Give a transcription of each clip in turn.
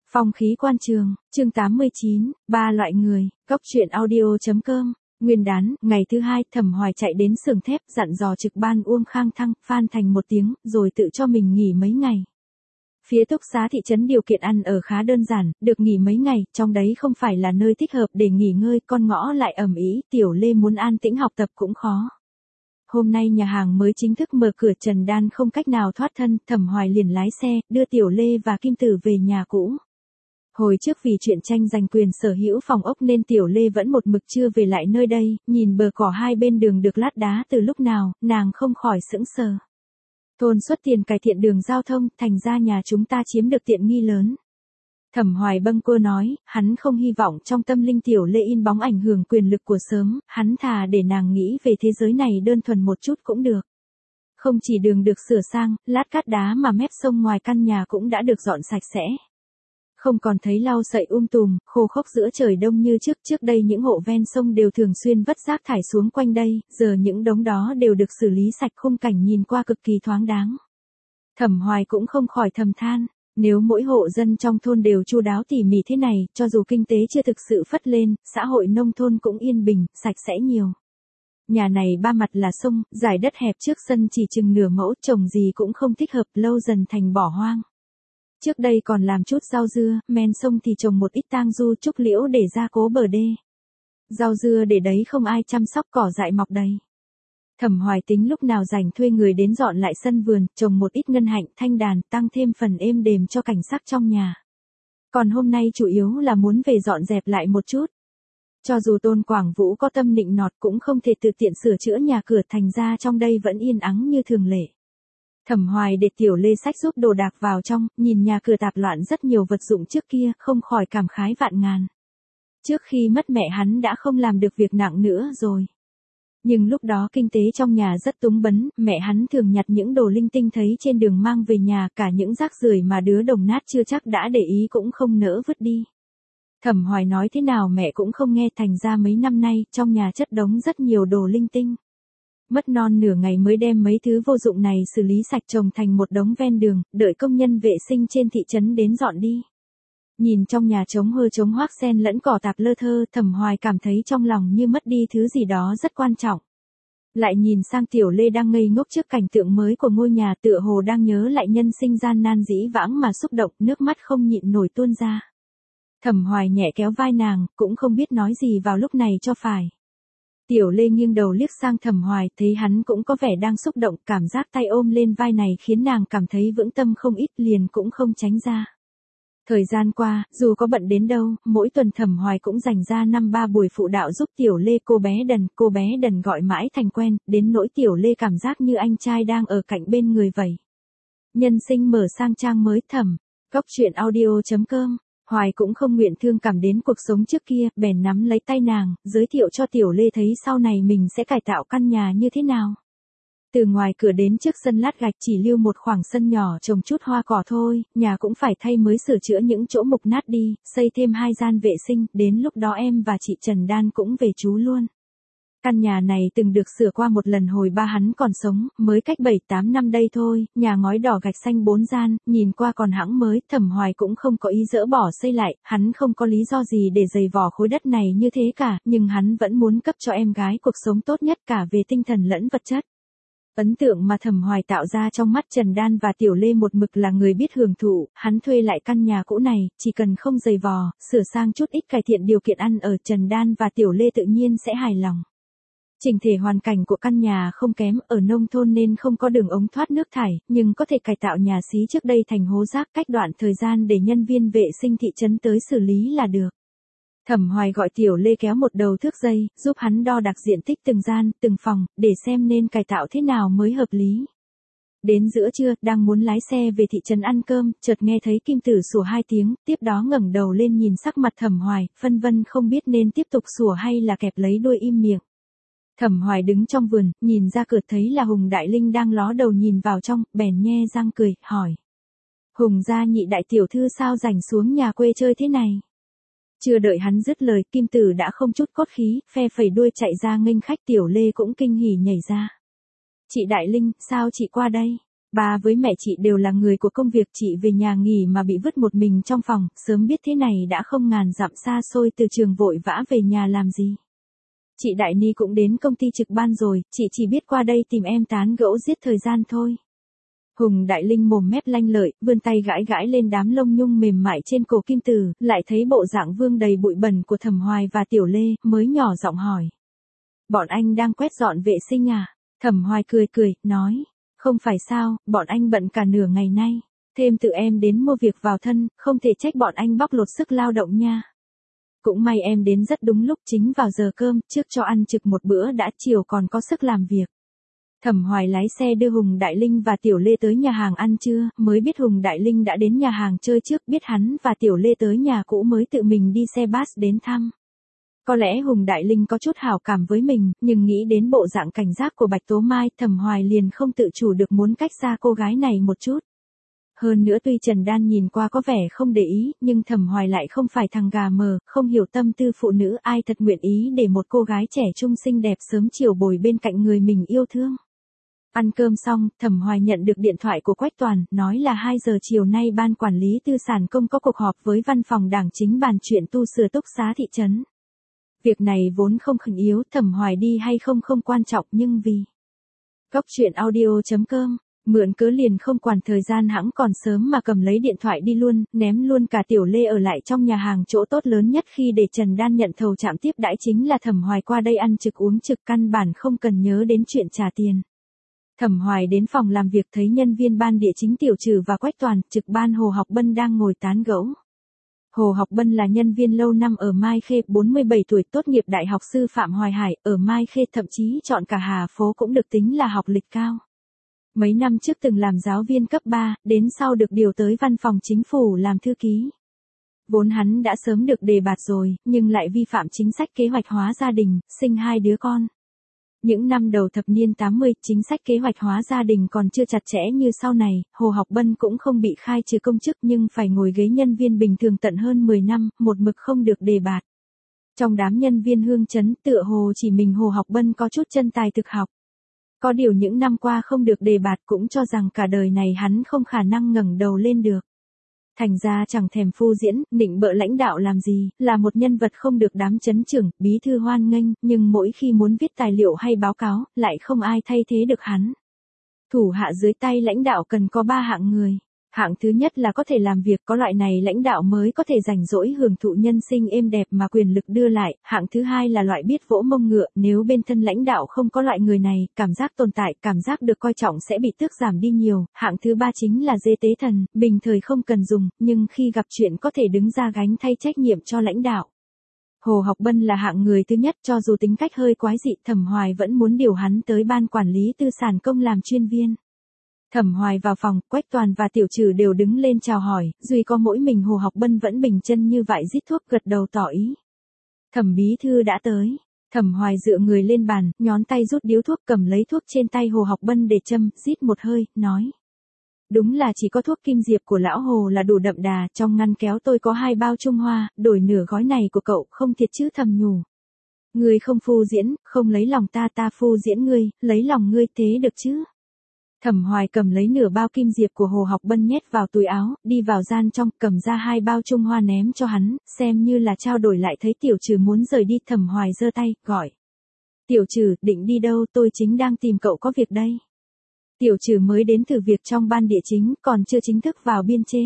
Phong khí quan trường, chương 89, ba loại người, góc truyện audio.com. Nguyên đán, ngày thứ hai, Thẩm Hoài chạy đến xưởng thép, dặn dò trực ban Uông Khang Thăng, Phan Thành một tiếng, rồi tự cho mình nghỉ mấy ngày. Phía túc xá thị trấn điều kiện ăn ở khá đơn giản, được nghỉ mấy ngày, trong đấy không phải là nơi thích hợp để nghỉ ngơi, con ngõ lại ầm ĩ, Tiểu Lê muốn an tĩnh học tập cũng khó. Hôm nay nhà hàng mới chính thức mở cửa, Trần Đan không cách nào thoát thân, Thẩm Hoài liền lái xe, đưa Tiểu Lê và Kim Tử về nhà cũ. Hồi trước vì chuyện tranh giành quyền sở hữu phòng ốc nên Tiểu Lê vẫn một mực chưa về lại nơi đây, nhìn bờ cỏ hai bên đường được lát đá từ lúc nào, nàng không khỏi sững sờ. Thôn xuất tiền cải thiện đường giao thông, thành ra nhà chúng ta chiếm được tiện nghi lớn. Thẩm Hoài bâng quơ nói, hắn không hy vọng trong tâm linh Tiểu Lê in bóng ảnh hưởng quyền lực của sớm, hắn thà để nàng nghĩ về thế giới này đơn thuần một chút cũng được. Không chỉ đường được sửa sang, lát cát đá mà mép sông ngoài căn nhà cũng đã được dọn sạch sẽ. Không còn thấy lau sậy tùm, khô khốc giữa trời đông như trước đây những hộ ven sông đều thường xuyên vất rác thải xuống quanh đây, giờ những đống đó đều được xử lý sạch, khung cảnh nhìn qua cực kỳ thoáng đáng. Thẩm Hoài cũng không khỏi thầm than, nếu mỗi hộ dân trong thôn đều chu đáo tỉ mỉ thế này, cho dù kinh tế chưa thực sự phất lên, xã hội nông thôn cũng yên bình, sạch sẽ nhiều. Nhà này ba mặt là sông, dải đất hẹp trước sân chỉ chừng nửa mẫu, trồng gì cũng không thích hợp, lâu dần thành bỏ hoang. Trước đây còn làm chút rau dưa, men sông thì trồng một ít tang du trúc liễu để ra cố bờ đê. Rau dưa để đấy không ai chăm sóc, cỏ dại mọc đầy. Thẩm Hoài tính lúc nào rảnh thuê người đến dọn lại sân vườn, trồng một ít ngân hạnh, thanh đàn, tăng thêm phần êm đềm cho cảnh sắc trong nhà. Còn hôm nay chủ yếu là muốn về dọn dẹp lại một chút. Cho dù Tôn Quảng Vũ có tâm nịnh nọt cũng không thể tự tiện sửa chữa nhà cửa, thành ra trong đây vẫn yên ắng như thường lệ. Thẩm Hoài để Tiểu Lê xách giúp đồ đạc vào trong, nhìn nhà cửa tạp loạn rất nhiều vật dụng trước kia, không khỏi cảm khái vạn ngàn. Trước khi mất mẹ hắn đã không làm được việc nặng nữa rồi. Nhưng lúc đó kinh tế trong nhà rất túng bấn, mẹ hắn thường nhặt những đồ linh tinh thấy trên đường mang về nhà, cả những rác rưởi mà đứa đồng nát chưa chắc đã để ý cũng không nỡ vứt đi. Thẩm Hoài nói thế nào mẹ cũng không nghe, thành ra mấy năm nay, trong nhà chất đống rất nhiều đồ linh tinh. Mất non nửa ngày mới đem mấy thứ vô dụng này xử lý sạch, trồng thành một đống ven đường, đợi công nhân vệ sinh trên thị trấn đến dọn đi. Nhìn trong nhà trống hơ trống hoác xen lẫn cỏ tạp lơ thơ, Thẩm Hoài cảm thấy trong lòng như mất đi thứ gì đó rất quan trọng. Lại nhìn sang Tiểu Lê đang ngây ngốc trước cảnh tượng mới của ngôi nhà, tựa hồ đang nhớ lại nhân sinh gian nan dĩ vãng mà xúc động, nước mắt không nhịn nổi tuôn ra. Thẩm Hoài nhẹ kéo vai nàng, cũng không biết nói gì vào lúc này cho phải. Tiểu Lê nghiêng đầu liếc sang Thẩm Hoài, thấy hắn cũng có vẻ đang xúc động, cảm giác tay ôm lên vai này khiến nàng cảm thấy vững tâm không ít, liền cũng không tránh ra. Thời gian qua, dù có bận đến đâu, mỗi tuần Thẩm Hoài cũng dành ra 5-3 buổi phụ đạo giúp Tiểu Lê. Cô bé Đần gọi mãi thành quen, đến nỗi Tiểu Lê cảm giác như anh trai đang ở cạnh bên người vậy. Nhân sinh mở sang trang mới, Thẩm. Góc truyện audio.com. Hoài cũng không nguyện thương cảm đến cuộc sống trước kia, bèn nắm lấy tay nàng, giới thiệu cho Tiểu Lê thấy sau này mình sẽ cải tạo căn nhà như thế nào. Từ ngoài cửa đến trước sân lát gạch chỉ lưu một khoảng sân nhỏ trồng chút hoa cỏ thôi, nhà cũng phải thay mới sửa chữa những chỗ mục nát đi, xây thêm 2 gian vệ sinh, đến lúc đó em và chị Trần Đan cũng về trú luôn. Căn nhà này từng được sửa qua một lần hồi ba hắn còn sống, mới cách 7-8 năm đây thôi, nhà ngói đỏ gạch xanh 4 gian, nhìn qua còn hãng mới, Thẩm Hoài cũng không có ý dỡ bỏ xây lại, hắn không có lý do gì để giày vò khối đất này như thế cả, nhưng hắn vẫn muốn cấp cho em gái cuộc sống tốt nhất cả về tinh thần lẫn vật chất. Ấn tượng mà Thẩm Hoài tạo ra trong mắt Trần Đan và Tiểu Lê một mực là người biết hưởng thụ, hắn thuê lại căn nhà cũ này, chỉ cần không giày vò, sửa sang chút ít cải thiện điều kiện ăn ở, Trần Đan và Tiểu Lê tự nhiên sẽ hài lòng. Chỉnh thể hoàn cảnh của căn nhà không kém, ở nông thôn nên không có đường ống thoát nước thải, nhưng có thể cải tạo nhà xí trước đây thành hố rác, cách đoạn thời gian để nhân viên vệ sinh thị trấn tới xử lý là được. Thẩm Hoài gọi Tiểu Lê kéo một đầu thước dây, giúp hắn đo đạc diện tích từng gian, từng phòng, để xem nên cải tạo thế nào mới hợp lý. Đến giữa trưa, đang muốn lái xe về thị trấn ăn cơm, chợt nghe thấy Kim Tử sủa 2 tiếng, tiếp đó ngẩng đầu lên nhìn sắc mặt Thẩm Hoài, phân vân không biết nên tiếp tục sủa hay là kẹp lấy đuôi im miệng. Thẩm Hoài đứng trong vườn, nhìn ra cửa thấy là Hùng Đại Linh đang ló đầu nhìn vào trong, bèn nhe răng cười, hỏi. Hùng gia nhị đại tiểu thư sao rảnh xuống nhà quê chơi thế này? Chưa đợi hắn dứt lời, Kim Tử đã không chút cốt khí, phe phẩy đuôi chạy ra nghênh khách. Tiểu Lê cũng kinh hỉ nhảy ra. Chị Đại Linh, sao chị qua đây? Ba với mẹ chị đều là người của công việc, chị về nhà nghỉ mà bị vứt một mình trong phòng, sớm biết thế này đã không ngàn dặm xa xôi từ trường vội vã về nhà làm gì. Chị Đại Ni cũng đến công ty trực ban rồi, chị chỉ biết qua đây tìm em tán gẫu giết thời gian thôi. Hùng Đại Linh mồm mép lanh lợi, vươn tay gãi gãi lên đám lông nhung mềm mại trên cổ Kim Tử, lại thấy bộ dạng vương đầy bụi bẩn của Thẩm Hoài và Tiểu Lê, mới nhỏ giọng hỏi. Bọn anh đang quét dọn vệ sinh à? Thẩm Hoài cười cười, nói. Không phải sao, bọn anh bận cả nửa ngày nay. Thêm tự em đến mua việc vào thân, không thể trách bọn anh bóc lột sức lao động nha. Cũng may em đến rất đúng lúc, chính vào giờ cơm, trước cho ăn trực một bữa đã, chiều còn có sức làm việc. Thẩm Hoài lái xe đưa Hùng Đại Linh và Tiểu Lê tới nhà hàng ăn trưa, mới biết Hùng Đại Linh đã đến nhà hàng chơi trước, biết hắn và Tiểu Lê tới nhà cũ mới tự mình đi xe bus đến thăm. Có lẽ Hùng Đại Linh có chút hảo cảm với mình, nhưng nghĩ đến bộ dạng cảnh giác của Bạch Tố Mai, Thẩm Hoài liền không tự chủ được muốn cách xa cô gái này một chút. Hơn nữa tuy Trần Đan nhìn qua có vẻ không để ý, nhưng Thẩm Hoài lại không phải thằng gà mờ, không hiểu tâm tư phụ nữ, ai thật nguyện ý để một cô gái trẻ trung xinh đẹp sớm chiều bồi bên cạnh người mình yêu thương. Ăn cơm xong, Thẩm Hoài nhận được điện thoại của Quách Toàn, nói là 2 giờ chiều nay ban quản lý tư sản công có cuộc họp với văn phòng đảng chính bàn chuyện tu sửa túc xá thị trấn. Việc này vốn không khẩn yếu, Thẩm Hoài đi hay không không quan trọng, nhưng vì Góc truyện audio.com, mượn cớ liền không quản thời gian, hẵng còn sớm mà cầm lấy điện thoại đi luôn, ném luôn cả Tiểu Lê ở lại trong nhà hàng. Chỗ tốt lớn nhất khi để Trần Đan nhận thầu trạm tiếp đãi chính là Thẩm Hoài qua đây ăn trực uống trực, căn bản không cần nhớ đến chuyện trả tiền. Thẩm Hoài đến phòng làm việc thấy nhân viên ban địa chính Tiểu Trừ và Quách Toàn, trực ban Hồ Học Bân đang ngồi tán gẫu. Hồ Học Bân là nhân viên lâu năm ở Mai Khê, 47 tuổi, tốt nghiệp Đại học Sư phạm Hoài Hải, ở Mai Khê, thậm chí chọn cả Hà Phố cũng được tính là học lịch cao. Mấy năm trước từng làm giáo viên cấp 3, đến sau được điều tới văn phòng chính phủ làm thư ký. Vốn hắn đã sớm được đề bạt rồi, nhưng lại vi phạm chính sách kế hoạch hóa gia đình, sinh 2 đứa con. Những năm đầu thập niên 80, chính sách kế hoạch hóa gia đình còn chưa chặt chẽ như sau này, Hồ Học Bân cũng không bị khai trừ công chức nhưng phải ngồi ghế nhân viên bình thường tận hơn 10 năm, một mực không được đề bạt. Trong đám nhân viên hương chấn, tựa hồ chỉ mình Hồ Học Bân có chút chân tài thực học. Có điều những năm qua không được đề bạt cũng cho rằng cả đời này hắn không khả năng ngẩng đầu lên được. Thành ra chẳng thèm phô diễn, nịnh bợ lãnh đạo làm gì, là một nhân vật không được đám chấn trưởng, bí thư hoan nghênh, nhưng mỗi khi muốn viết tài liệu hay báo cáo, lại không ai thay thế được hắn. Thủ hạ dưới tay lãnh đạo cần có 3 hạng người. Hạng thứ nhất là có thể làm việc, có loại này lãnh đạo mới có thể rảnh rỗi hưởng thụ nhân sinh êm đẹp mà quyền lực đưa lại. Hạng thứ hai là loại biết vỗ mông ngựa, nếu bên thân lãnh đạo không có loại người này, cảm giác tồn tại, cảm giác được coi trọng sẽ bị tước giảm đi nhiều. Hạng thứ ba chính là dê tế thần, bình thời không cần dùng, nhưng khi gặp chuyện có thể đứng ra gánh thay trách nhiệm cho lãnh đạo. Hồ Học Bân là hạng người thứ nhất, cho dù tính cách hơi quái dị, Thẩm Hoài vẫn muốn điều hắn tới ban quản lý tư sản công làm chuyên viên. Thẩm Hoài vào phòng, Quách Toàn và Tiểu Trừ đều đứng lên chào hỏi, duy có mỗi mình Hồ Học Bân vẫn bình chân như vậy rít thuốc, gật đầu tỏ ý. Thẩm bí thư đã tới. Thẩm Hoài dựa người lên bàn, nhón tay rút điếu thuốc, cầm lấy thuốc trên tay Hồ Học Bân để châm, rít một hơi, nói. Đúng là chỉ có thuốc kim diệp của lão Hồ là đủ đậm đà, trong ngăn kéo tôi có 2 bao Trung Hoa, đổi nửa gói này của cậu, không thiệt chứ? Thầm nhủ. Ngươi không phô diễn, không lấy lòng ta, ta phô diễn ngươi, lấy lòng ngươi, thế được chứ? Thẩm Hoài cầm lấy nửa bao kim diệp của Hồ Học Bân nhét vào túi áo, đi vào gian trong, cầm ra 2 bao Trung Hoa ném cho hắn, xem như là trao đổi lại. Thấy Tiểu Trừ muốn rời đi, Thẩm Hoài giơ tay, gọi. Tiểu Trừ, định đi đâu? Tôi chính đang tìm cậu có việc đây. Tiểu Trừ mới đến thử việc trong ban địa chính, còn chưa chính thức vào biên chế.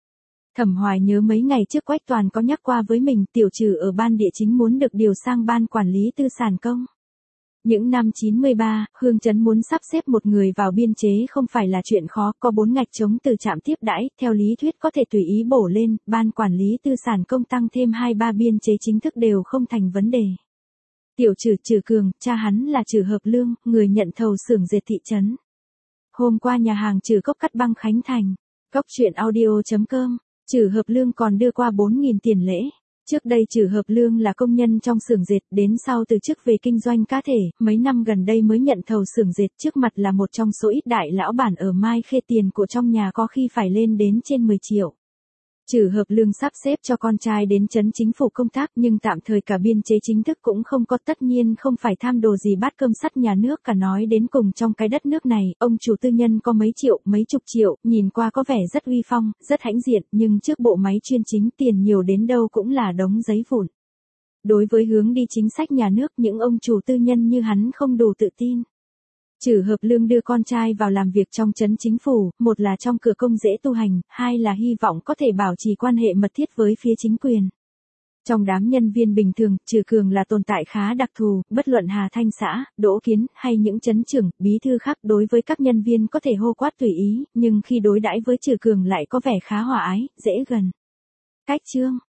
Thẩm Hoài nhớ mấy ngày trước Quách Toàn có nhắc qua với mình, Tiểu Trừ ở ban địa chính muốn được điều sang ban quản lý tư sản công. Những năm 93, Hương Trấn muốn sắp xếp một người vào biên chế không phải là chuyện khó, có 4 ngạch trống từ trạm tiếp đãi, theo lý thuyết có thể tùy ý bổ lên, ban quản lý tư sản công tăng thêm 2-3 biên chế chính thức đều không thành vấn đề. Tiểu Trừ Cường, cha hắn là Trừ Hợp Lương, người nhận thầu xưởng dệt thị trấn. Hôm qua nhà hàng Trừ Cốc cắt băng khánh thành. Góc truyện audio.com, Trừ Hợp Lương còn đưa qua 4.000 tiền lễ. Trước đây Trừ Hợp Lương là công nhân trong xưởng dệt, đến sau từ chức về kinh doanh cá thể, mấy năm gần đây mới nhận thầu xưởng dệt, trước mặt là một trong số ít đại lão bản ở Mai Khê, tiền của trong nhà có khi phải lên đến trên 10 triệu. Trử Hợp Lương sắp xếp cho con trai đến trấn chính phủ công tác nhưng tạm thời cả biên chế chính thức cũng không có, tất nhiên không phải tham đồ gì bát cơm sắt nhà nước cả, nói đến cùng trong cái đất nước này, ông chủ tư nhân có mấy triệu, mấy chục triệu, nhìn qua có vẻ rất uy phong, rất hãnh diện, nhưng trước bộ máy chuyên chính tiền nhiều đến đâu cũng là đống giấy vụn. Đối với hướng đi chính sách nhà nước, những ông chủ tư nhân như hắn không đủ tự tin. Trử Hợp Lương đưa con trai vào làm việc trong trấn chính phủ, một là trong cửa công dễ tu hành, hai là hy vọng có thể bảo trì quan hệ mật thiết với phía chính quyền. Trong đám nhân viên bình thường, Trừ Cường là tồn tại khá đặc thù, bất luận Hà Thanh xã, Đỗ Kiến, hay những trấn trưởng, bí thư khác, đối với các nhân viên có thể hô quát tùy ý, nhưng khi đối đãi với Trừ Cường lại có vẻ khá hòa ái, dễ gần. Cách chương